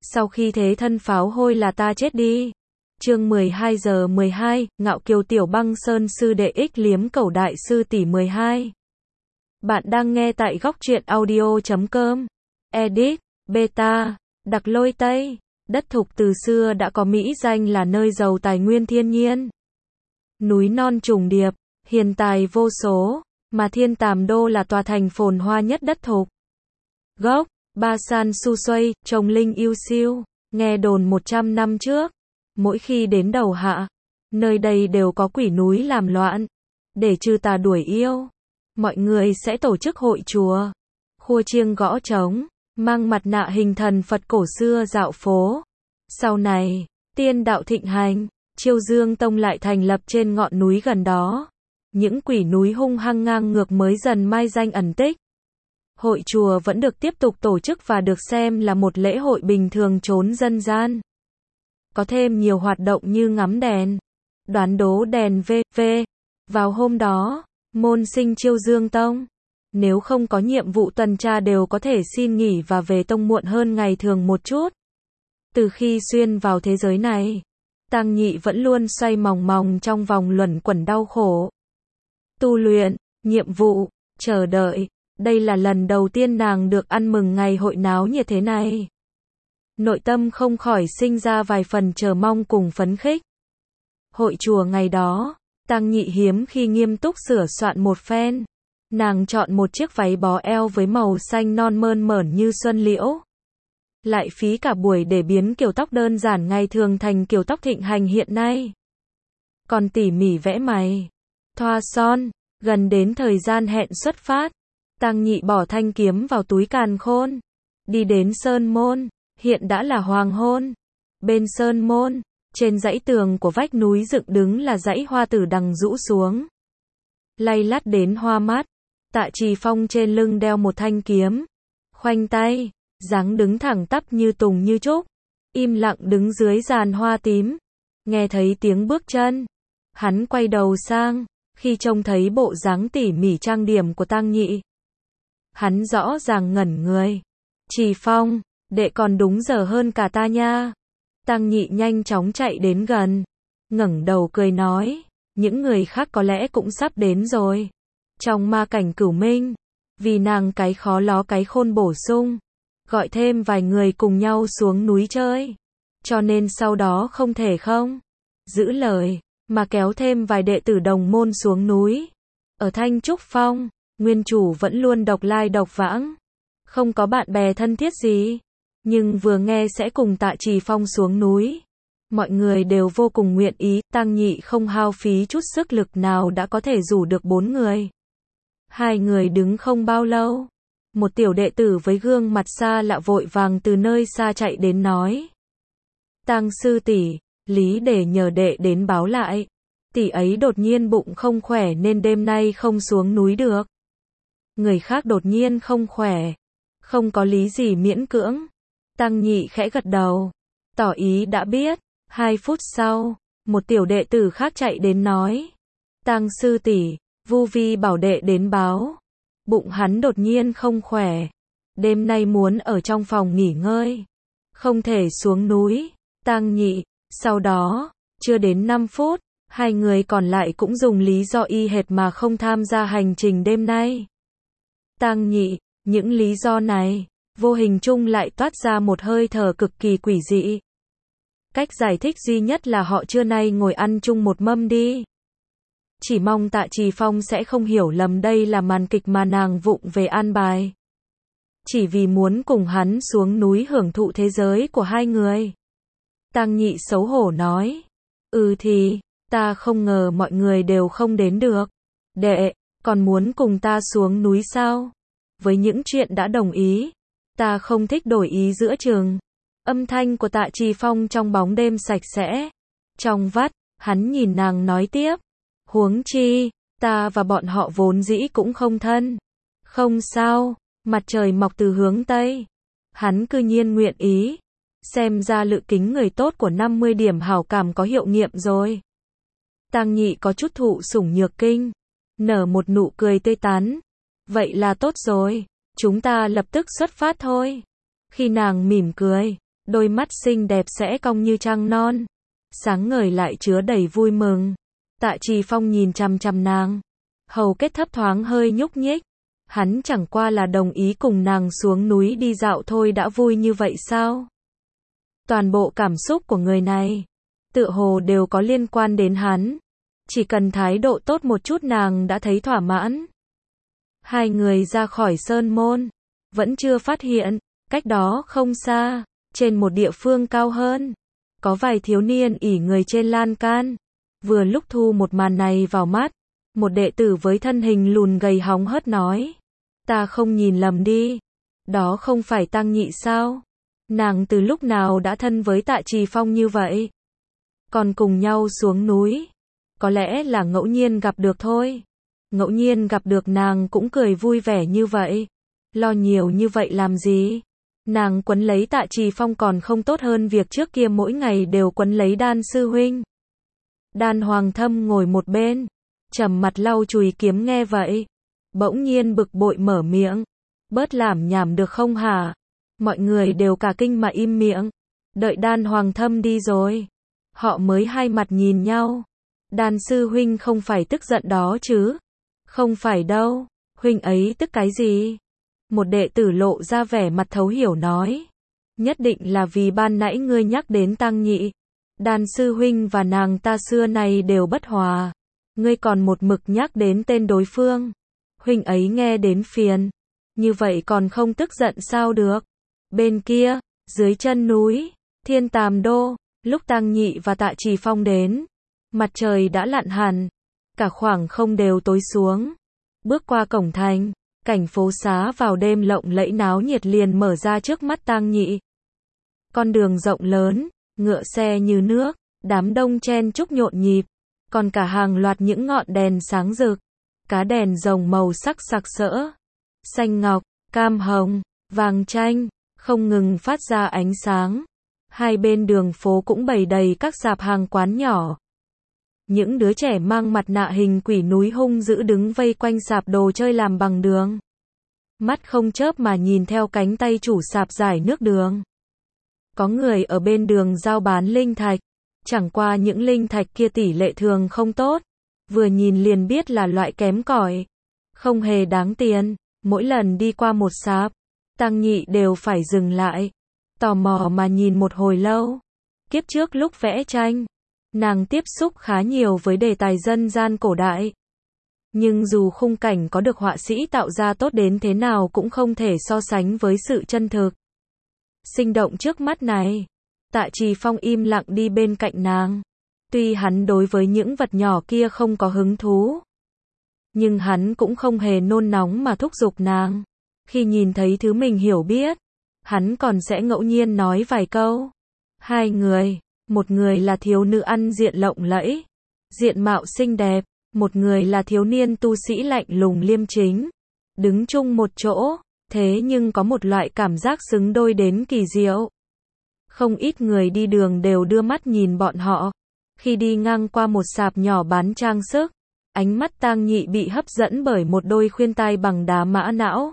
Sau khi thế thân pháo hôi là ta chết đi. Chương 12 giờ 12, Ngạo Kiều Tiểu Băng Sơn Sư Đệ Ích Liếm Cẩu Đại Sư Tỷ 12. Bạn đang nghe tại góc truyện audio.com. Edit, Beta, Đặc Lôi Tây. Đất Thục từ xưa đã có mỹ danh là nơi giàu tài nguyên thiên nhiên. Núi non trùng điệp, hiền tài vô số, mà Thiên Tàm Đô là tòa thành phồn hoa nhất đất Thục. Gốc, Ba San Su Xuây, trồng linh yêu siêu, nghe đồn 100 năm trước, mỗi khi đến đầu hạ, nơi đây đều có quỷ núi làm loạn, để trừ tà đuổi yêu. Mọi người sẽ tổ chức hội chùa, khua chiêng gõ trống, mang mặt nạ hình thần Phật cổ xưa dạo phố. Sau này, tiên đạo thịnh hành, Chiêu Dương Tông lại thành lập trên ngọn núi gần đó. Những quỷ núi hung hăng ngang ngược mới dần mai danh ẩn tích. Hội chùa vẫn được tiếp tục tổ chức và được xem là một lễ hội bình thường trốn dân gian. Có thêm nhiều hoạt động như ngắm đèn, đoán đố đèn v.v. Vào hôm đó, môn sinh Chiêu Dương Tông, nếu không có nhiệm vụ tuần tra đều có thể xin nghỉ và về tông muộn hơn ngày thường một chút. Từ khi xuyên vào thế giới này, Tăng Nhị vẫn luôn xoay mòng mòng trong vòng luẩn quẩn đau khổ. Tu luyện, nhiệm vụ, chờ đợi, đây là lần đầu tiên nàng được ăn mừng ngày hội náo nhiệt thế này. Nội tâm không khỏi sinh ra vài phần chờ mong cùng phấn khích. Hội chùa ngày đó, Tăng Nhị hiếm khi nghiêm túc sửa soạn một phen. Nàng chọn một chiếc váy bó eo với màu xanh non mơn mởn như xuân liễu. Lại phí cả buổi để biến kiểu tóc đơn giản ngày thường thành kiểu tóc thịnh hành hiện nay. Còn tỉ mỉ vẽ mày, thoa son, gần đến thời gian hẹn xuất phát, Tăng Nhị bỏ thanh kiếm vào túi càn khôn, đi đến sơn môn, hiện đã là hoàng hôn. Bên sơn môn, trên dãy tường của vách núi dựng đứng là dãy hoa tử đằng rũ xuống. Lay lắt đến hoa mắt, Tạ Trì Phong trên lưng đeo một thanh kiếm, khoanh tay, dáng đứng thẳng tắp như tùng như trúc, im lặng đứng dưới giàn hoa tím. Nghe thấy tiếng bước chân, hắn quay đầu sang, khi trông thấy bộ dáng tỉ mỉ trang điểm của Tăng Nhị, hắn rõ ràng ngẩn người. Trì Phong, đệ còn đúng giờ hơn cả ta nha. Tăng Nhị nhanh chóng chạy đến gần, ngẩng đầu cười nói, những người khác có lẽ cũng sắp đến rồi. Trong ma cảnh cửu minh, vì nàng cái khó ló cái khôn bổ sung, gọi thêm vài người cùng nhau xuống núi chơi. Cho nên sau đó không thể không giữ lời, mà kéo thêm vài đệ tử đồng môn xuống núi. Ở Thanh Trúc Phong, nguyên chủ vẫn luôn độc lai độc vãng, không có bạn bè thân thiết gì. Nhưng vừa nghe sẽ cùng Tạ Trì Phong xuống núi, mọi người đều vô cùng nguyện ý. Tăng Nhị không hao phí chút sức lực nào đã có thể rủ được 4 người. 2 người đứng không bao lâu, một tiểu đệ tử với gương mặt xa lạ vội vàng từ nơi xa chạy đến nói, Tăng sư tỷ, Lý để nhờ đệ đến báo lại, tỷ ấy đột nhiên bụng không khỏe nên đêm nay không xuống núi được. Người khác đột nhiên không khỏe, không có lý gì miễn cưỡng. Tăng Nhị khẽ gật đầu, tỏ ý đã biết. 2 phút sau, một tiểu đệ tử khác chạy đến nói, Tăng sư tỷ, Vu Vi bảo đệ đến báo, bụng hắn đột nhiên không khỏe, đêm nay muốn ở trong phòng nghỉ ngơi, không thể xuống núi. Tăng Nhị, sau đó, chưa đến 5 phút, 2 người còn lại cũng dùng lý do y hệt mà không tham gia hành trình đêm nay. Tăng Nhị, những lý do này, vô hình chung lại toát ra một hơi thở cực kỳ quỷ dị. Cách giải thích duy nhất là họ trưa nay ngồi ăn chung một mâm đi. Chỉ mong Tạ Trì Phong sẽ không hiểu lầm đây là màn kịch mà nàng vụng về an bài, chỉ vì muốn cùng hắn xuống núi hưởng thụ thế giới của 2 người. Tăng Nhị xấu hổ nói, thì, ta không ngờ mọi người đều không đến được. Đệ, còn muốn cùng ta xuống núi sao? Với những chuyện đã đồng ý, ta không thích đổi ý giữa chừng. Âm thanh của Tạ Trì Phong trong bóng đêm sạch sẽ, trong vắt, hắn nhìn nàng nói tiếp, huống chi, ta và bọn họ vốn dĩ cũng không thân. Không sao, mặt trời mọc từ hướng Tây. Hắn cư nhiên nguyện ý. Xem ra lự kính người tốt của 50 điểm hảo cảm có hiệu nghiệm rồi. Tăng Nhị có chút thụ sủng nhược kinh, nở một nụ cười tươi tắn. Vậy là tốt rồi, chúng ta lập tức xuất phát thôi. Khi nàng mỉm cười, đôi mắt xinh đẹp sẽ cong như trăng non, sáng ngời lại chứa đầy vui mừng. Tạ Trì Phong nhìn chằm chằm nàng, hầu kết thấp thoáng hơi nhúc nhích. Hắn chẳng qua là đồng ý cùng nàng xuống núi đi dạo thôi đã vui như vậy sao? Toàn bộ cảm xúc của người này, tựa hồ đều có liên quan đến hắn. Chỉ cần thái độ tốt một chút nàng đã thấy thỏa mãn. Hai người ra khỏi sơn môn, vẫn chưa phát hiện, cách đó không xa, trên một địa phương cao hơn, có vài thiếu niên ỉ người trên lan can. Vừa lúc thu một màn này vào mắt, một đệ tử với thân hình lùn gầy hóng hớt nói. Ta không nhìn lầm đi. Đó không phải Tăng Nhị sao? Nàng từ lúc nào đã thân với Tạ Trì Phong như vậy? Còn cùng nhau xuống núi. Có lẽ là ngẫu nhiên gặp được thôi. Ngẫu nhiên gặp được nàng cũng cười vui vẻ như vậy. Lo nhiều như vậy làm gì? Nàng quấn lấy Tạ Trì Phong còn không tốt hơn việc trước kia mỗi ngày đều quấn lấy Đan sư huynh. Đan Hoàng Thâm ngồi một bên, trầm mặt lau chùi kiếm nghe vậy. Bỗng nhiên bực bội mở miệng. Bớt lảm nhảm được không hả? Mọi người đều cả kinh mà im miệng. Đợi Đan Hoàng Thâm đi rồi, họ mới hai mặt nhìn nhau. Đan sư huynh không phải tức giận đó chứ? Không phải đâu, huynh ấy tức cái gì? Một đệ tử lộ ra vẻ mặt thấu hiểu nói. Nhất định là vì ban nãy ngươi nhắc đến Tăng Nhị. Đan sư huynh và nàng ta xưa nay đều bất hòa. Ngươi còn một mực nhắc đến tên đối phương. Huynh ấy nghe đến phiền. Như vậy còn không tức giận sao được? Bên kia, dưới chân núi, Thiên Tàm Đô, lúc Tăng Nhị và Tạ Trì Phong đến, mặt trời đã lặn hẳn, cả khoảng không đều tối xuống. Bước qua cổng thành, cảnh phố xá vào đêm lộng lẫy náo nhiệt liền mở ra trước mắt Tăng Nhị. Con đường rộng lớn, ngựa xe như nước, đám đông chen chúc nhộn nhịp, còn cả hàng loạt những ngọn đèn sáng rực, cá đèn rồng màu sắc sặc sỡ, xanh ngọc, cam hồng, vàng chanh, không ngừng phát ra ánh sáng. Hai bên đường phố cũng bày đầy các sạp hàng quán nhỏ. Những đứa trẻ mang mặt nạ hình quỷ núi hung dữ đứng vây quanh sạp đồ chơi làm bằng đường. Mắt không chớp mà nhìn theo cánh tay chủ sạp giải nước đường. Có người ở bên đường giao bán linh thạch. Chẳng qua những linh thạch kia tỷ lệ thường không tốt. Vừa nhìn liền biết là loại kém cỏi. Không hề đáng tiền. Mỗi lần đi qua một sạp, Tăng Nhị đều phải dừng lại. Tò mò mà nhìn một hồi lâu. Kiếp trước lúc vẽ tranh, nàng tiếp xúc khá nhiều với đề tài dân gian cổ đại. Nhưng dù khung cảnh có được họa sĩ tạo ra tốt đến thế nào cũng không thể so sánh với sự chân thực sinh động trước mắt này. Tạ Trì Phong im lặng đi bên cạnh nàng. Tuy hắn đối với những vật nhỏ kia không có hứng thú, nhưng hắn cũng không hề nôn nóng mà thúc giục nàng. Khi nhìn thấy thứ mình hiểu biết, hắn còn sẽ ngẫu nhiên nói vài câu. Hai người, một người là thiếu nữ ăn diện lộng lẫy, diện mạo xinh đẹp, một người là thiếu niên tu sĩ lạnh lùng liêm chính. Đứng chung một chỗ, thế nhưng có một loại cảm giác xứng đôi đến kỳ diệu. Không ít người đi đường đều đưa mắt nhìn bọn họ. Khi đi ngang qua một sạp nhỏ bán trang sức, ánh mắt Tang Nhị bị hấp dẫn bởi một đôi khuyên tai bằng đá mã não.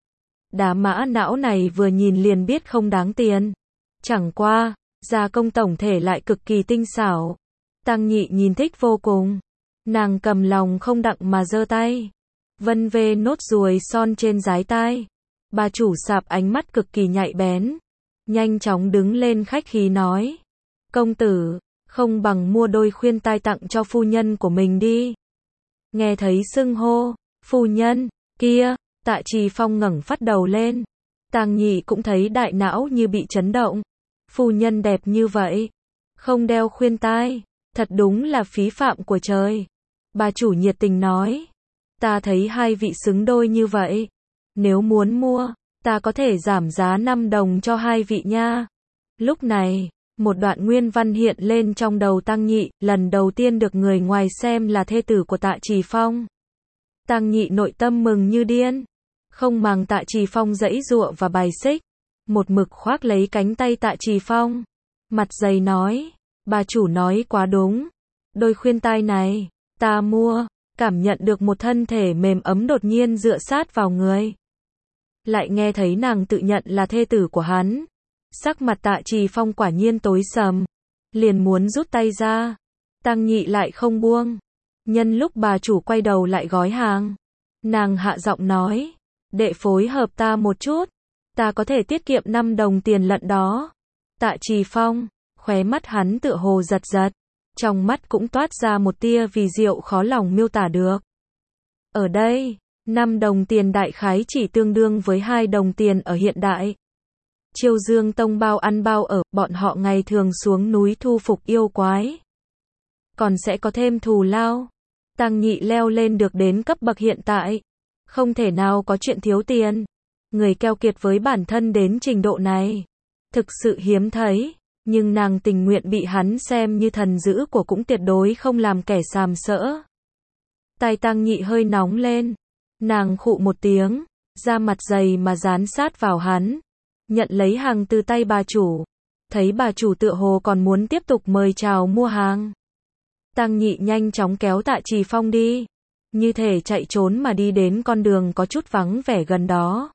Đá mã não này vừa nhìn liền biết không đáng tiền. Chẳng qua, gia công tổng thể lại cực kỳ tinh xảo. Tang Nhị nhìn thích vô cùng. Nàng cầm lòng không đặng mà giơ tay. Vân vê nốt ruồi son trên dái tai. Bà chủ sạp ánh mắt cực kỳ nhạy bén. Nhanh chóng đứng lên khách khí nói. Công tử, không bằng mua đôi khuyên tai tặng cho phu nhân của mình đi. Nghe thấy xưng hô, phu nhân, kia, Tạ Trì Phong ngẩng phát đầu lên. Tang Nhị cũng thấy đại não như bị chấn động. Phu nhân đẹp như vậy, không đeo khuyên tai, thật đúng là phí phạm của trời. Bà chủ nhiệt tình nói. Ta thấy hai vị xứng đôi như vậy. Nếu muốn mua, ta có thể giảm giá 5 đồng cho hai vị nha. Lúc này, một đoạn nguyên văn hiện lên trong đầu Tăng Nhị, lần đầu tiên được người ngoài xem là thê tử của Tạ Trì Phong. Tăng Nhị nội tâm mừng như điên, không màng Tạ Trì Phong giãy giụa và bài xích, một mực khoác lấy cánh tay Tạ Trì Phong, mặt dày nói, bà chủ nói quá đúng, đôi khuyên tai này, ta mua, cảm nhận được một thân thể mềm ấm đột nhiên dựa sát vào người. Lại nghe thấy nàng tự nhận là thê tử của hắn, Sắc mặt Tạ Trì Phong quả nhiên tối sầm, liền muốn rút tay ra. Tăng Nhị lại không buông. Nhân lúc bà chủ quay đầu lại gói hàng, nàng hạ giọng nói, đệ phối hợp ta một chút, ta có thể tiết kiệm 5 đồng tiền lận đó. Tạ Trì Phong, khóe mắt hắn tựa hồ giật giật, trong mắt cũng toát ra một tia vì diệu khó lòng miêu tả được. Ở đây, 5 đồng tiền đại khái chỉ tương đương với 2 đồng tiền ở hiện đại. Chiêu Dương Tông bao ăn bao ở, bọn họ ngày thường xuống núi thu phục yêu quái, còn sẽ có thêm thù lao. Tăng Nhị leo lên được đến cấp bậc hiện tại, không thể nào có chuyện thiếu tiền. Người keo kiệt với bản thân đến trình độ này, thực sự hiếm thấy, nhưng nàng tình nguyện bị hắn xem như thần dữ của cũng tuyệt đối không làm kẻ sàm sỡ. Tai Tăng Nhị hơi nóng lên, nàng khụ một tiếng, da mặt dày mà dán sát vào hắn, nhận lấy hàng từ tay bà chủ. Thấy bà chủ tựa hồ còn muốn tiếp tục mời chào mua hàng, Tăng Nhị nhanh chóng kéo Tạ Trì Phong đi, như thể chạy trốn mà đi đến con đường có chút vắng vẻ gần đó.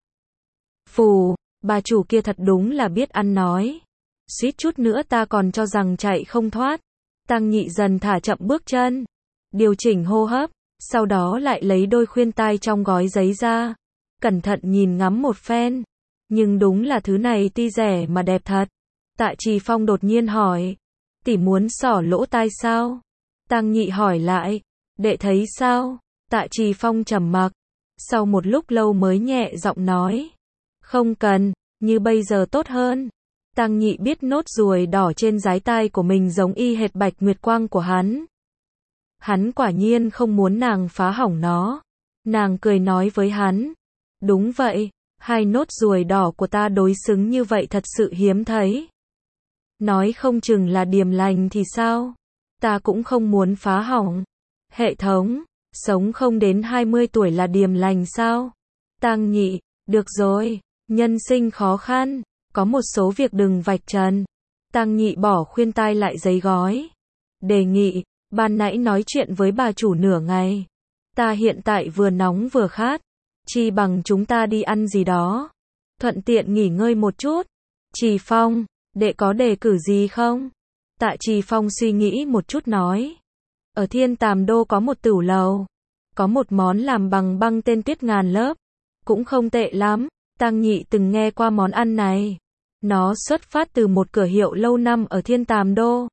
Phù, bà chủ kia thật đúng là biết ăn nói. Suýt chút nữa ta còn cho rằng chạy không thoát. Tăng Nhị dần thả chậm bước chân, điều chỉnh hô hấp, sau đó lại lấy đôi khuyên tai trong gói giấy ra, cẩn thận nhìn ngắm một phen. Nhưng đúng là thứ này tuy rẻ mà đẹp thật. Tạ Trì Phong đột nhiên hỏi, tỷ muốn xỏ lỗ tai sao? Tăng Nhị hỏi lại, đệ thấy sao? Tạ Trì Phong trầm mặc, sau một lúc lâu mới nhẹ giọng nói, không cần, như bây giờ tốt hơn. Tăng Nhị biết nốt ruồi đỏ trên dái tai của mình giống y hệt bạch nguyệt quang của hắn. Hắn quả nhiên không muốn nàng phá hỏng nó. Nàng cười nói với hắn, đúng vậy, 2 nốt ruồi đỏ của ta đối xứng như vậy thật sự hiếm thấy. Nói không chừng là điềm lành thì sao? Ta cũng không muốn phá hỏng. Hệ thống, sống không đến 20 tuổi là điềm lành sao? Tăng Nhị, được rồi, nhân sinh khó khăn, có một số việc đừng vạch trần. Tăng Nhị bỏ khuyên tai lại giấy gói. Đề nghị, ban nãy nói chuyện với bà chủ nửa ngày. Ta hiện tại vừa nóng vừa khát. Chi bằng chúng ta đi ăn gì đó. Thuận tiện nghỉ ngơi một chút. Trì Phong, đệ có đề cử gì không? Tạ Trì Phong suy nghĩ một chút nói. Ở Thiên Tàm Đô có một tửu lầu. Có một món làm bằng băng tên Tuyết Ngàn Lớp. Cũng không tệ lắm. Tăng Nhị từng nghe qua món ăn này. Nó xuất phát từ một cửa hiệu lâu năm ở Thiên Tàm Đô.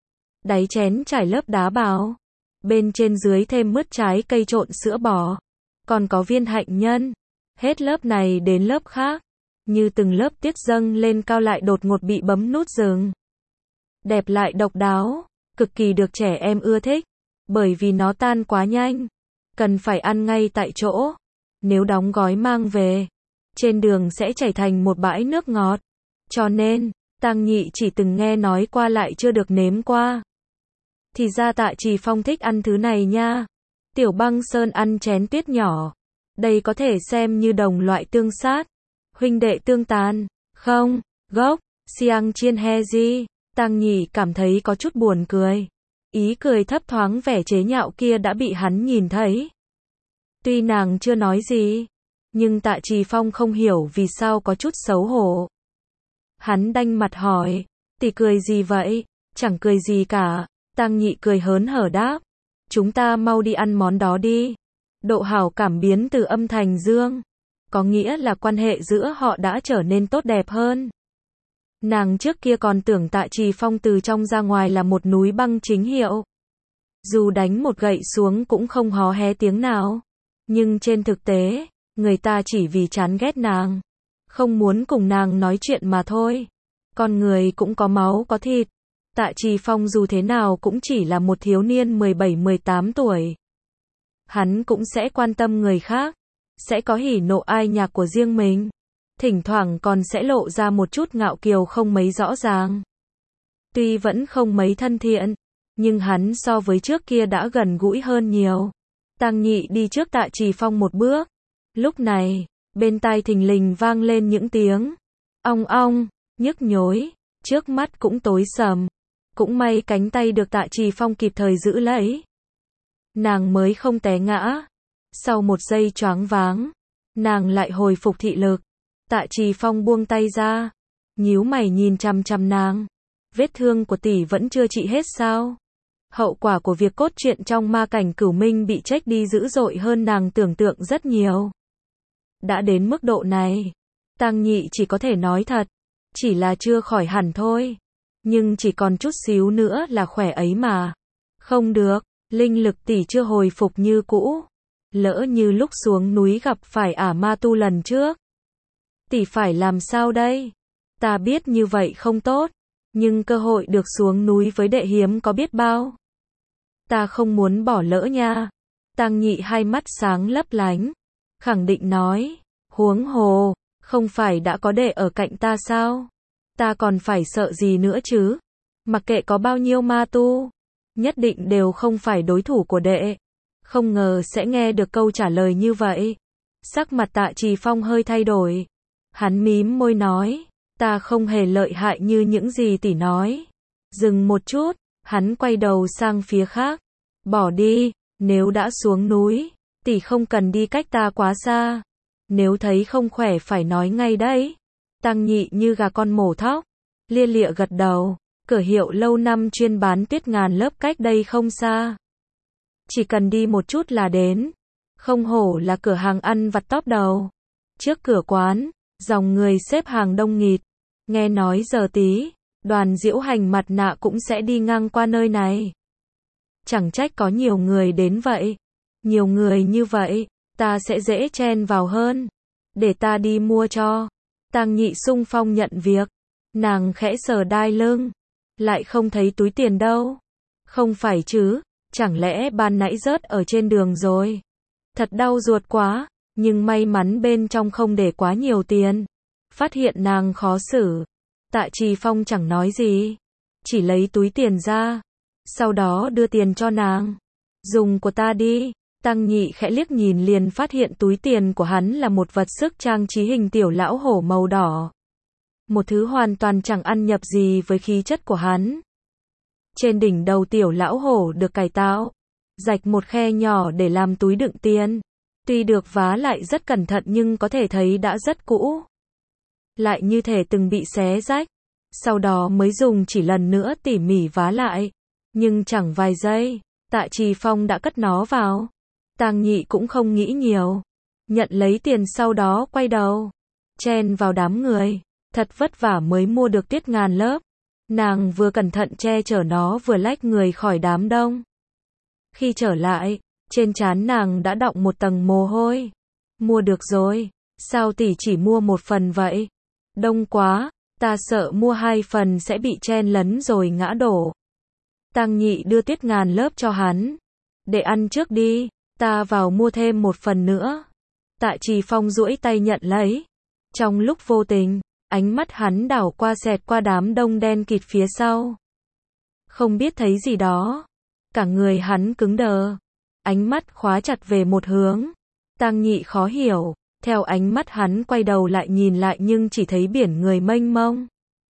Đáy chén trải lớp đá bào. Bên trên dưới thêm mứt trái cây trộn sữa bò. Còn có viên hạnh nhân. Hết lớp này đến lớp khác. Như từng lớp tiết dâng lên cao lại đột ngột bị bấm nút dừng. Đẹp lại độc đáo. Cực kỳ được trẻ em ưa thích. Bởi vì nó tan quá nhanh. Cần phải ăn ngay tại chỗ. Nếu đóng gói mang về, trên đường sẽ chảy thành một bãi nước ngọt. Cho nên, Tăng Nhị chỉ từng nghe nói qua lại chưa được nếm qua. Thì ra Tạ Trì Phong thích ăn thứ này nha. Tiểu Băng Sơn ăn chén tuyết nhỏ. Đây có thể xem như đồng loại tương sát. Huynh đệ tương tàn. Không, gốc, Siang Chiên He Di. Tăng Nhị cảm thấy có chút buồn cười. Ý cười thấp thoáng vẻ chế nhạo kia đã bị hắn nhìn thấy. Tuy nàng chưa nói gì, nhưng Tạ Trì Phong không hiểu vì sao có chút xấu hổ. Hắn đanh mặt hỏi, tỷ cười gì vậy? Chẳng cười gì cả. Tăng Nhị cười hớn hở đáp, chúng ta mau đi ăn món đó đi. Độ hảo cảm biến từ âm thành dương, có nghĩa là quan hệ giữa họ đã trở nên tốt đẹp hơn. Nàng trước kia còn tưởng Tạ Trì Phong từ trong ra ngoài là một núi băng chính hiệu. Dù đánh một gậy xuống cũng không hó hé tiếng nào. Nhưng trên thực tế, người ta chỉ vì chán ghét nàng, không muốn cùng nàng nói chuyện mà thôi. Con người cũng có máu có thịt. Tạ Trì Phong dù thế nào cũng chỉ là một thiếu niên 17-18 tuổi. Hắn cũng sẽ quan tâm người khác, sẽ có hỉ nộ ai nhạc của riêng mình. Thỉnh thoảng còn sẽ lộ ra một chút ngạo kiều không mấy rõ ràng. Tuy vẫn không mấy thân thiện, nhưng hắn so với trước kia đã gần gũi hơn nhiều. Tăng Nhị đi trước Tạ Trì Phong một bước. Lúc này, bên tai thình lình vang lên những tiếng ong ong, nhức nhối, trước mắt cũng tối sầm. Cũng may cánh tay được Tạ Trì Phong kịp thời giữ lấy. Nàng mới không té ngã. Sau một giây choáng váng, nàng lại hồi phục thị lực. Tạ Trì Phong buông tay ra, nhíu mày nhìn chằm chằm nàng. Vết thương của tỷ vẫn chưa trị hết sao? Hậu quả của việc cốt truyện trong ma cảnh cửu minh bị trách đi dữ dội hơn nàng tưởng tượng rất nhiều. Đã đến mức độ này, Tang Nhị chỉ có thể nói thật, chỉ là chưa khỏi hẳn thôi. Nhưng chỉ còn chút xíu nữa là khỏe ấy mà. Không được, linh lực tỷ chưa hồi phục như cũ. Lỡ như lúc xuống núi gặp phải ả ma tu lần trước. Tỷ phải làm sao đây? Ta biết như vậy không tốt, nhưng cơ hội được xuống núi với đệ hiếm có biết bao. Ta không muốn bỏ lỡ nha. Tang Nhị hai mắt sáng lấp lánh, khẳng định nói, huống hồ, không phải đã có đệ ở cạnh ta sao? Ta còn phải sợ gì nữa chứ? Mặc kệ có bao nhiêu ma tu, nhất định đều không phải đối thủ của đệ. Không ngờ sẽ nghe được câu trả lời như vậy. Sắc mặt Tạ Trì Phong hơi thay đổi. Hắn mím môi nói, ta không hề lợi hại như những gì tỷ nói. Dừng một chút, hắn quay đầu sang phía khác. Bỏ đi, nếu đã xuống núi, tỷ không cần đi cách ta quá xa. Nếu thấy không khỏe phải nói ngay đấy. Tang Nhị như gà con mổ thóc, lia lịa gật đầu. Cửa hiệu lâu năm chuyên bán tuyết ngàn lớp cách đây không xa. Chỉ cần đi một chút là đến. Không hổ là cửa hàng ăn vặt top đầu. Trước cửa quán, dòng người xếp hàng đông nghịt. Nghe nói giờ tí, đoàn diễu hành mặt nạ cũng sẽ đi ngang qua nơi này. Chẳng trách có nhiều người đến vậy. Nhiều người như vậy, ta sẽ dễ chen vào hơn. Để ta đi mua cho. Tang Nhị xung phong nhận việc. Nàng khẽ sờ đai lưng. Lại không thấy túi tiền đâu. Không phải chứ, chẳng lẽ ban nãy rớt ở trên đường rồi. Thật đau ruột quá, nhưng may mắn bên trong không để quá nhiều tiền. Phát hiện nàng khó xử. Tạ Trì Phong chẳng nói gì. Chỉ lấy túi tiền ra. Sau đó đưa tiền cho nàng. Dùng của ta đi. Tang Nhị khẽ liếc nhìn liền phát hiện túi tiền của hắn là một vật sức trang trí hình tiểu lão hổ màu đỏ. Một thứ hoàn toàn chẳng ăn nhập gì với khí chất của hắn. Trên đỉnh đầu tiểu lão hổ được cải tạo, rạch một khe nhỏ để làm túi đựng tiền. Tuy được vá lại rất cẩn thận nhưng có thể thấy đã rất cũ. Lại như thể từng bị xé rách. Sau đó mới dùng chỉ lần nữa tỉ mỉ vá lại. Nhưng chẳng vài giây, Tạ Trì Phong đã cất nó vào. Tang Nhị cũng không nghĩ nhiều. Nhận lấy tiền sau đó quay đầu. Chen vào đám người. Thật vất vả mới mua được tuyết ngàn lớp. Nàng vừa cẩn thận che chở nó vừa lách người khỏi đám đông. Khi trở lại, trên trán nàng đã đọng một tầng mồ hôi. Mua được rồi. Sao tỷ chỉ mua một phần vậy? Đông quá, ta sợ mua hai phần sẽ bị chen lấn rồi ngã đổ. Tang Nhị đưa tuyết ngàn lớp cho hắn. Để ăn trước đi, ta vào mua thêm một phần nữa. Tạ Trì Phong duỗi tay nhận lấy. Trong lúc vô tình, ánh mắt hắn đảo qua xẹt qua đám đông đen kịt phía sau. Không biết thấy gì đó. Cả người hắn cứng đờ. Ánh mắt khóa chặt về một hướng. Tang Nhị khó hiểu. Theo ánh mắt hắn quay đầu lại nhìn lại nhưng chỉ thấy biển người mênh mông.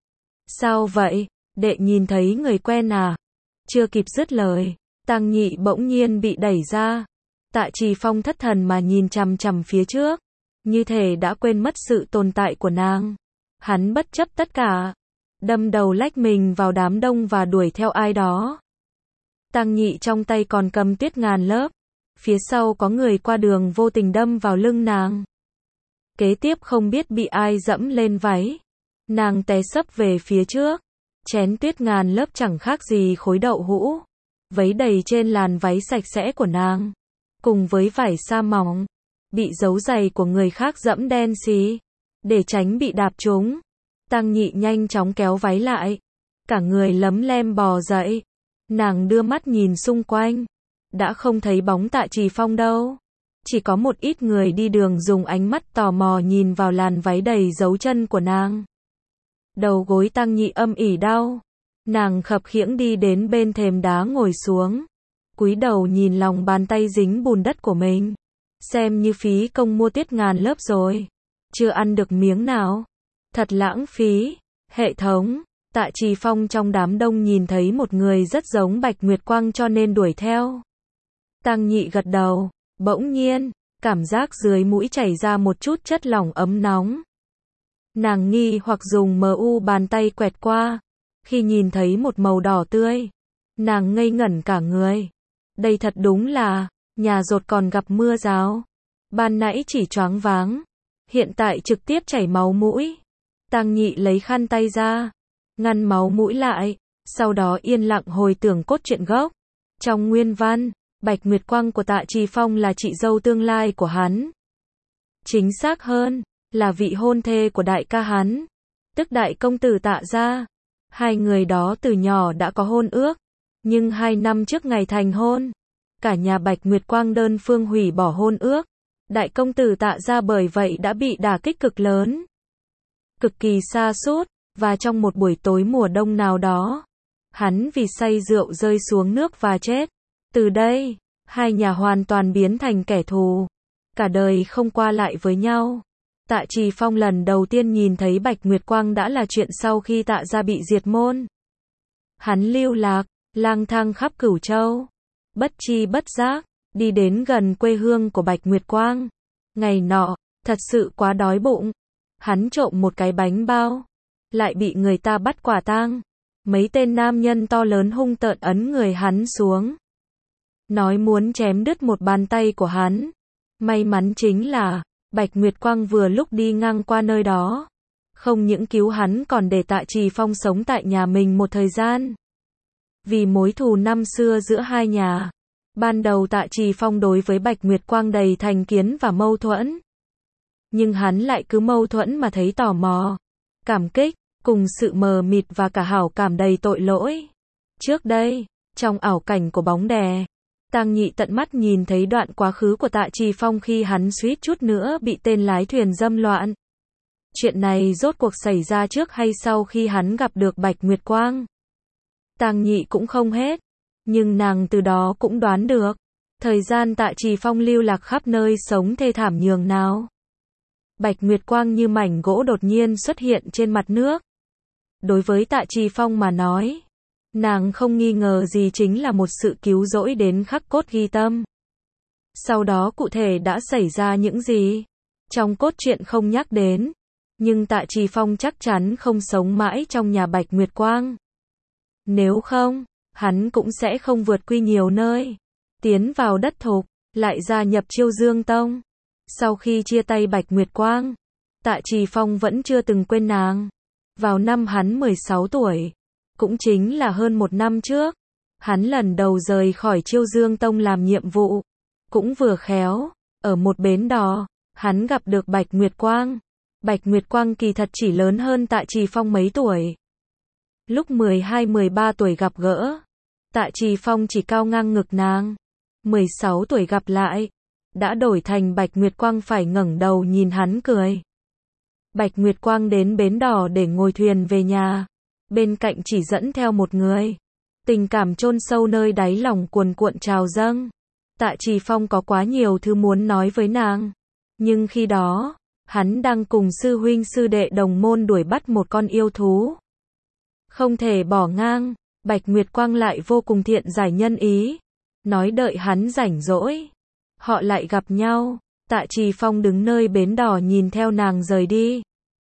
Sao vậy? Đệ nhìn thấy người quen à? Chưa kịp dứt lời. Tang Nhị bỗng nhiên bị đẩy ra. Tạ Trì Phong thất thần mà nhìn chằm chằm phía trước. Như thể đã quên mất sự tồn tại của nàng. Hắn bất chấp tất cả. Đâm đầu lách mình vào đám đông và đuổi theo ai đó. Tang Nhị trong tay còn cầm tuyết ngàn lớp. Phía sau có người qua đường vô tình đâm vào lưng nàng. Kế tiếp không biết bị ai dẫm lên váy. Nàng té sấp về phía trước. Chén tuyết ngàn lớp chẳng khác gì khối đậu hũ. Vấy đầy trên làn váy sạch sẽ của nàng. Cùng với vải sa mỏng. Bị dấu giày của người khác dẫm đen xí. Để tránh bị đạp trúng. Tang Nhị nhanh chóng kéo váy lại. Cả người lấm lem bò dậy. Nàng đưa mắt nhìn xung quanh. Đã không thấy bóng Tạ Trì Phong đâu. Chỉ có một ít người đi đường dùng ánh mắt tò mò nhìn vào làn váy đầy dấu chân của nàng. Đầu gối Tang Nhị âm ỉ đau. Nàng khập khiễng đi đến bên thềm đá ngồi xuống. Cúi đầu nhìn lòng bàn tay dính bùn đất của mình. Xem như phí công mua tuyết ngàn lớp rồi. Chưa ăn được miếng nào. Thật lãng phí. Hệ thống. Tạ Trì Phong trong đám đông nhìn thấy một người rất giống Bạch Nguyệt Quang cho nên đuổi theo. Tang Nhị gật đầu. Bỗng nhiên, cảm giác dưới mũi chảy ra một chút chất lỏng ấm nóng. Nàng nghi hoặc dùng bàn tay quẹt qua. Khi nhìn thấy một màu đỏ tươi, nàng ngây ngẩn cả người. Đây thật đúng là, nhà dột còn gặp mưa rào. Ban nãy chỉ choáng váng, hiện tại trực tiếp chảy máu mũi. Tang Nhị lấy khăn tay ra, ngăn máu mũi lại, sau đó yên lặng hồi tưởng cốt truyện gốc. Trong nguyên văn, Bạch Nguyệt Quang của Tạ Trì Phong là chị dâu tương lai của hắn. Chính xác hơn, là vị hôn thê của đại ca hắn, tức đại công tử Tạ gia. Hai người đó từ nhỏ đã có hôn ước, nhưng 2 năm trước ngày thành hôn, cả nhà Bạch Nguyệt Quang đơn phương hủy bỏ hôn ước. Đại công tử Tạ gia bởi vậy đã bị đả kích cực lớn, cực kỳ sa sút, và trong một buổi tối mùa đông nào đó, hắn vì say rượu rơi xuống nước và chết. Từ đây, hai nhà hoàn toàn biến thành kẻ thù, cả đời không qua lại với nhau. Tạ Trì Phong lần đầu tiên nhìn thấy Bạch Nguyệt Quang đã là chuyện sau khi Tạ gia bị diệt môn. Hắn lưu lạc, lang thang khắp Cửu Châu, bất tri bất giác, đi đến gần quê hương của Bạch Nguyệt Quang. Ngày nọ, thật sự quá đói bụng. Hắn trộm một cái bánh bao, lại bị người ta bắt quả tang. Mấy tên nam nhân to lớn hung tợn ấn người hắn xuống, nói muốn chém đứt một bàn tay của hắn. May mắn chính là, Bạch Nguyệt Quang vừa lúc đi ngang qua nơi đó. Không những cứu hắn còn để Tạ Trì Phong sống tại nhà mình một thời gian. Vì mối thù năm xưa giữa hai nhà, ban đầu Tạ Trì Phong đối với Bạch Nguyệt Quang đầy thành kiến và mâu thuẫn. Nhưng hắn lại cứ mâu thuẫn mà thấy tò mò, cảm kích, cùng sự mờ mịt và cả hảo cảm đầy tội lỗi. Trước đây, trong ảo cảnh của bóng đè, Tang Nhị tận mắt nhìn thấy đoạn quá khứ của Tạ Trì Phong khi hắn suýt chút nữa bị tên lái thuyền dâm loạn. Chuyện này rốt cuộc xảy ra trước hay sau khi hắn gặp được Bạch Nguyệt Quang? Tang Nhị cũng không hết, nhưng nàng từ đó cũng đoán được, thời gian Tạ Trì Phong lưu lạc khắp nơi sống thê thảm nhường nào. Bạch Nguyệt Quang như mảnh gỗ đột nhiên xuất hiện trên mặt nước. Đối với Tạ Trì Phong mà nói, nàng không nghi ngờ gì chính là một sự cứu rỗi đến khắc cốt ghi tâm. Sau đó cụ thể đã xảy ra những gì, trong cốt truyện không nhắc đến, nhưng Tạ Trì Phong chắc chắn không sống mãi trong nhà Bạch Nguyệt Quang. Nếu không, hắn cũng sẽ không vượt quy nhiều nơi, tiến vào đất thục, lại gia nhập Chiêu Dương Tông. Sau khi chia tay Bạch Nguyệt Quang, Tạ Trì Phong vẫn chưa từng quên nàng. Vào năm hắn 16 tuổi, cũng chính là hơn 1 năm trước, hắn lần đầu rời khỏi Chiêu Dương Tông làm nhiệm vụ. Cũng vừa khéo, ở một bến đò, hắn gặp được Bạch Nguyệt Quang. Bạch Nguyệt Quang kỳ thật chỉ lớn hơn Tạ Trì Phong mấy tuổi. Lúc 12-13 tuổi gặp gỡ, Tạ Trì Phong chỉ cao ngang ngực nàng. 16 tuổi gặp lại, đã đổi thành Bạch Nguyệt Quang phải ngẩng đầu nhìn hắn cười. Bạch Nguyệt Quang đến bến đò để ngồi thuyền về nhà, bên cạnh chỉ dẫn theo một người. Tình cảm chôn sâu nơi đáy lòng cuồn cuộn trào dâng. Tạ Trì Phong có quá nhiều thứ muốn nói với nàng, nhưng khi đó, hắn đang cùng sư huynh sư đệ đồng môn đuổi bắt một con yêu thú. Không thể bỏ ngang, Bạch Nguyệt Quang lại vô cùng thiện giải nhân ý, nói đợi hắn rảnh rỗi, họ lại gặp nhau. Tạ Trì Phong đứng nơi bến đò nhìn theo nàng rời đi.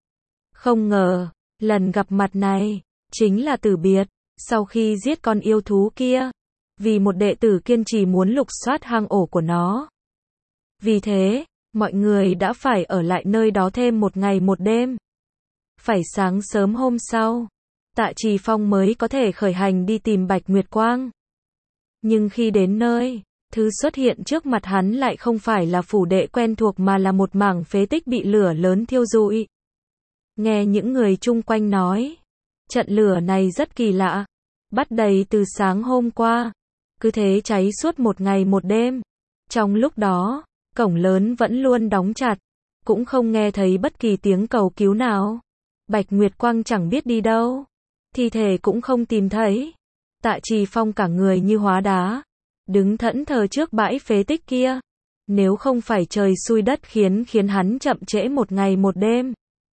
Không ngờ, lần gặp mặt này, chính là từ biệt, sau khi giết con yêu thú kia, vì một đệ tử kiên trì muốn lục soát hang ổ của nó. Vì thế, mọi người đã phải ở lại nơi đó thêm 1 ngày 1 đêm. Phải sáng sớm hôm sau, Tạ Trì Phong mới có thể khởi hành đi tìm Bạch Nguyệt Quang. Nhưng khi đến nơi, thứ xuất hiện trước mặt hắn lại không phải là phủ đệ quen thuộc mà là một mảng phế tích bị lửa lớn thiêu rụi. Nghe những người chung quanh nói, trận lửa này rất kỳ lạ, bắt đầy từ sáng hôm qua, cứ thế cháy suốt 1 ngày 1 đêm. Trong lúc đó, cổng lớn vẫn luôn đóng chặt, cũng không nghe thấy bất kỳ tiếng cầu cứu nào. Bạch Nguyệt Quang chẳng biết đi đâu, thi thể cũng không tìm thấy. Tạ Trì Phong cả người như hóa đá, đứng thẫn thờ trước bãi phế tích kia. Nếu không phải trời xui đất khiến hắn chậm trễ 1 ngày 1 đêm.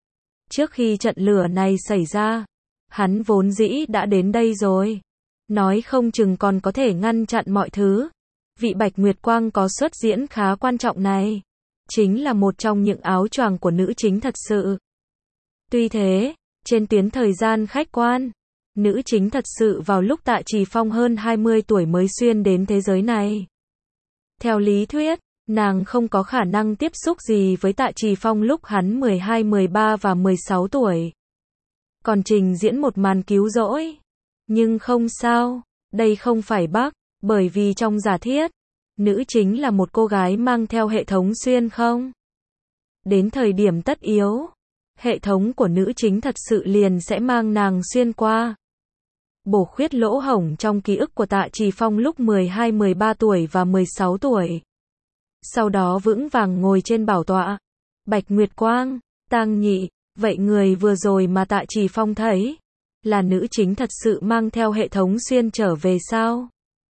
Trước khi trận lửa này xảy ra, hắn vốn dĩ đã đến đây rồi. Nói không chừng còn có thể ngăn chặn mọi thứ. Vị Bạch Nguyệt Quang có xuất diễn khá quan trọng này, chính là một trong những áo choàng của nữ chính thật sự. Tuy thế, trên tuyến thời gian khách quan, nữ chính thật sự vào lúc Tạ Trì Phong hơn 20 tuổi mới xuyên đến thế giới này. Theo lý thuyết, nàng không có khả năng tiếp xúc gì với Tạ Trì Phong lúc hắn 12, 13 và 16 tuổi. Còn trình diễn một màn cứu rỗi. Nhưng không sao, đây không phải bug, bởi vì trong giả thiết, nữ chính là một cô gái mang theo hệ thống xuyên không. Đến thời điểm tất yếu, hệ thống của nữ chính thật sự liền sẽ mang nàng xuyên qua. Bổ khuyết lỗ hổng trong ký ức của Tạ Trì Phong lúc 12, 13 tuổi và 16 tuổi. Sau đó vững vàng ngồi trên bảo tọa. Bạch Nguyệt Quang, Tang Nhị, vậy người vừa rồi mà Tạ Trì Phong thấy, là nữ chính thật sự mang theo hệ thống xuyên trở về sao?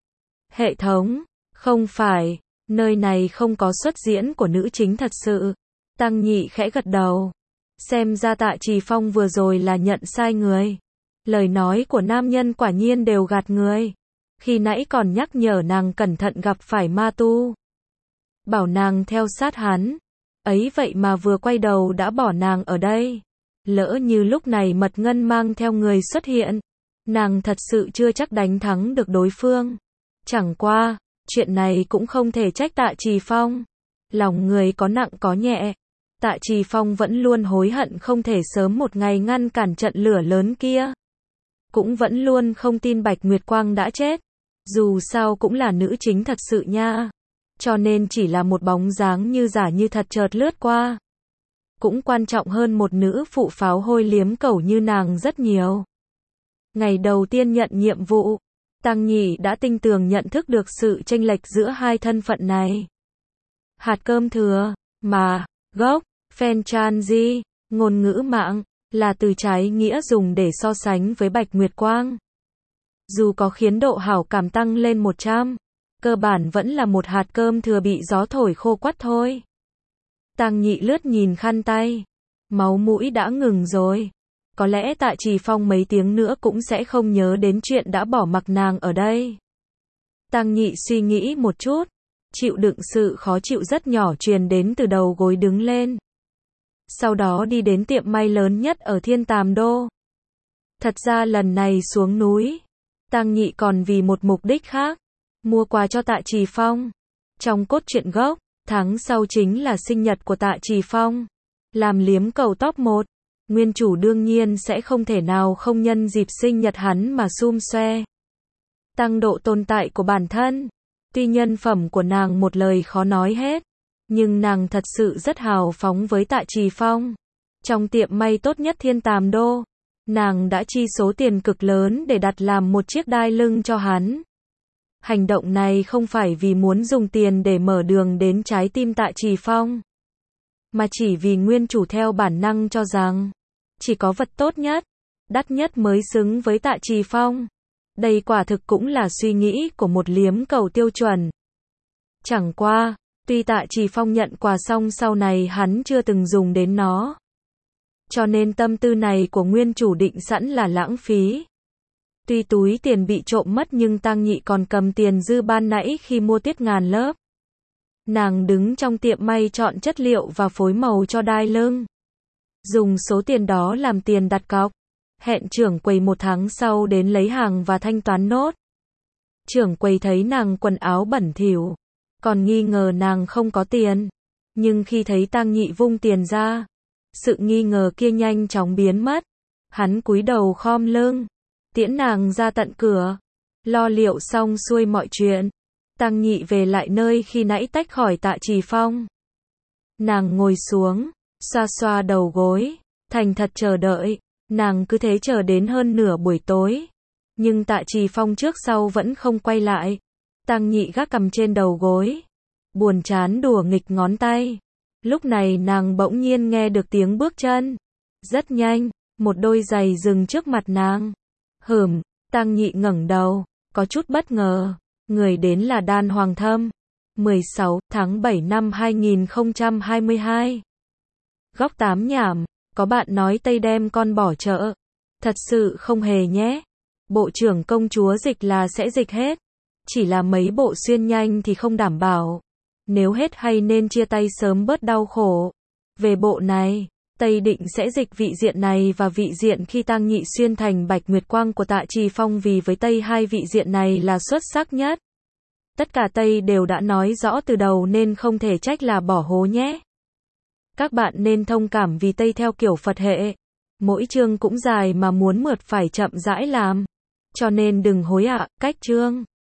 Hệ thống? Không phải, nơi này không có xuất diễn của nữ chính thật sự. Tang Nhị khẽ gật đầu. Xem ra Tạ Trì Phong vừa rồi là nhận sai người. Lời nói của nam nhân quả nhiên đều gạt người. Khi nãy còn nhắc nhở nàng cẩn thận gặp phải ma tu. Bảo nàng theo sát hắn. Ấy vậy mà vừa quay đầu đã bỏ nàng ở đây. Lỡ như lúc này Mật Ngân mang theo người xuất hiện. Nàng thật sự chưa chắc đánh thắng được đối phương. Chẳng qua, chuyện này cũng không thể trách Tạ Trì Phong. Lòng người có nặng có nhẹ. Tạ Trì Phong vẫn luôn hối hận không thể sớm một ngày ngăn cản trận lửa lớn kia. Cũng vẫn luôn không tin Bạch Nguyệt Quang đã chết. Dù sao cũng là nữ chính thật sự nha. Cho nên chỉ là một bóng dáng như giả như thật chợt lướt qua. Cũng quan trọng hơn một nữ phụ pháo hôi liếm cẩu như nàng rất nhiều. Ngày đầu tiên nhận nhiệm vụ, Tang Nhị đã tinh tường nhận thức được sự chênh lệch giữa hai thân phận này. Hạt cơm thừa, mà, gốc, Fenchanji, ngôn ngữ mạng, là từ trái nghĩa dùng để so sánh với Bạch Nguyệt Quang. Dù có khiến độ hảo cảm tăng lên 100, cơ bản vẫn là một hạt cơm thừa bị gió thổi khô quắt thôi. Tang Nhị lướt nhìn khăn tay. Máu mũi đã ngừng rồi. Có lẽ Tạ Trì Phong mấy tiếng nữa cũng sẽ không nhớ đến chuyện đã bỏ mặc nàng ở đây. Tang Nhị suy nghĩ một chút. Chịu đựng sự khó chịu rất nhỏ truyền đến từ đầu gối đứng lên. Sau đó đi đến tiệm may lớn nhất ở Thiên Tàm Đô. Thật ra lần này xuống núi, Tang Nhị còn vì một mục đích khác. Mua quà cho Tạ Trì Phong. Trong cốt truyện gốc, tháng sau chính là sinh nhật của Tạ Trì Phong. Làm liếm cầu top 1, nguyên chủ đương nhiên sẽ không thể nào không nhân dịp sinh nhật hắn mà sum xoe. Tăng độ tồn tại của bản thân. Tuy nhân phẩm của nàng một lời khó nói hết, nhưng nàng thật sự rất hào phóng với Tạ Trì Phong. Trong tiệm may tốt nhất Thiên Tàm Đô, nàng đã chi số tiền cực lớn để đặt làm một chiếc đai lưng cho hắn. Hành động này không phải vì muốn dùng tiền để mở đường đến trái tim Tạ Trì Phong, mà chỉ vì nguyên chủ theo bản năng cho rằng, chỉ có vật tốt nhất, đắt nhất mới xứng với Tạ Trì Phong. Đây quả thực cũng là suy nghĩ của một liếm cầu tiêu chuẩn. Chẳng qua, tuy Tạ Trì Phong nhận quà xong sau này hắn chưa từng dùng đến nó. Cho nên tâm tư này của nguyên chủ định sẵn là lãng phí. Tuy túi tiền bị trộm mất nhưng Tang Nhị còn cầm tiền dư ban nãy khi mua Tuyết Ngàn lớp. Nàng đứng trong tiệm may chọn chất liệu và phối màu cho đai lưng. Dùng số tiền đó làm tiền đặt cọc. Hẹn trưởng quầy một tháng sau đến lấy hàng và thanh toán nốt. Trưởng quầy thấy nàng quần áo bẩn thỉu, còn nghi ngờ nàng không có tiền. Nhưng khi thấy Tang Nhị vung tiền ra, sự nghi ngờ kia nhanh chóng biến mất. Hắn cúi đầu khom lưng, tiễn nàng ra tận cửa. Lo liệu xong xuôi mọi chuyện, Tang Nhị về lại nơi khi nãy tách khỏi Tạ Trì Phong. Nàng ngồi xuống, xoa xoa đầu gối, thành thật chờ đợi. Nàng cứ thế chờ đến hơn nửa buổi tối. Nhưng Tạ Trì Phong trước sau vẫn không quay lại. Tang Nhị gác cằm trên đầu gối, buồn chán đùa nghịch ngón tay. Lúc này nàng bỗng nhiên nghe được tiếng bước chân. Rất nhanh, một đôi giày dừng trước mặt nàng. Tang Nhị ngẩng đầu, có chút bất ngờ. Người đến là Đan Hoàng Thâm. 16 tháng 7 năm 2022. Góc 8 nhảm. Có bạn nói Tây đem con bỏ chợ. Thật sự không hề nhé. Bộ trưởng công chúa dịch là sẽ dịch hết. Chỉ là mấy bộ xuyên nhanh thì không đảm bảo. Nếu hết hay nên chia tay sớm bớt đau khổ. Về bộ này, Tây định sẽ dịch vị diện này và vị diện khi tang nhị xuyên thành Bạch Nguyệt Quang của Tạ Trì Phong vì với Tây hai vị diện này là xuất sắc nhất. Tất cả Tây đều đã nói rõ từ đầu nên không thể trách là bỏ hố nhé. Các bạn nên thông cảm vì Tây theo kiểu Phật hệ. Mỗi chương cũng dài mà muốn mượt phải chậm rãi làm. Cho nên đừng hối ạ, cách chương.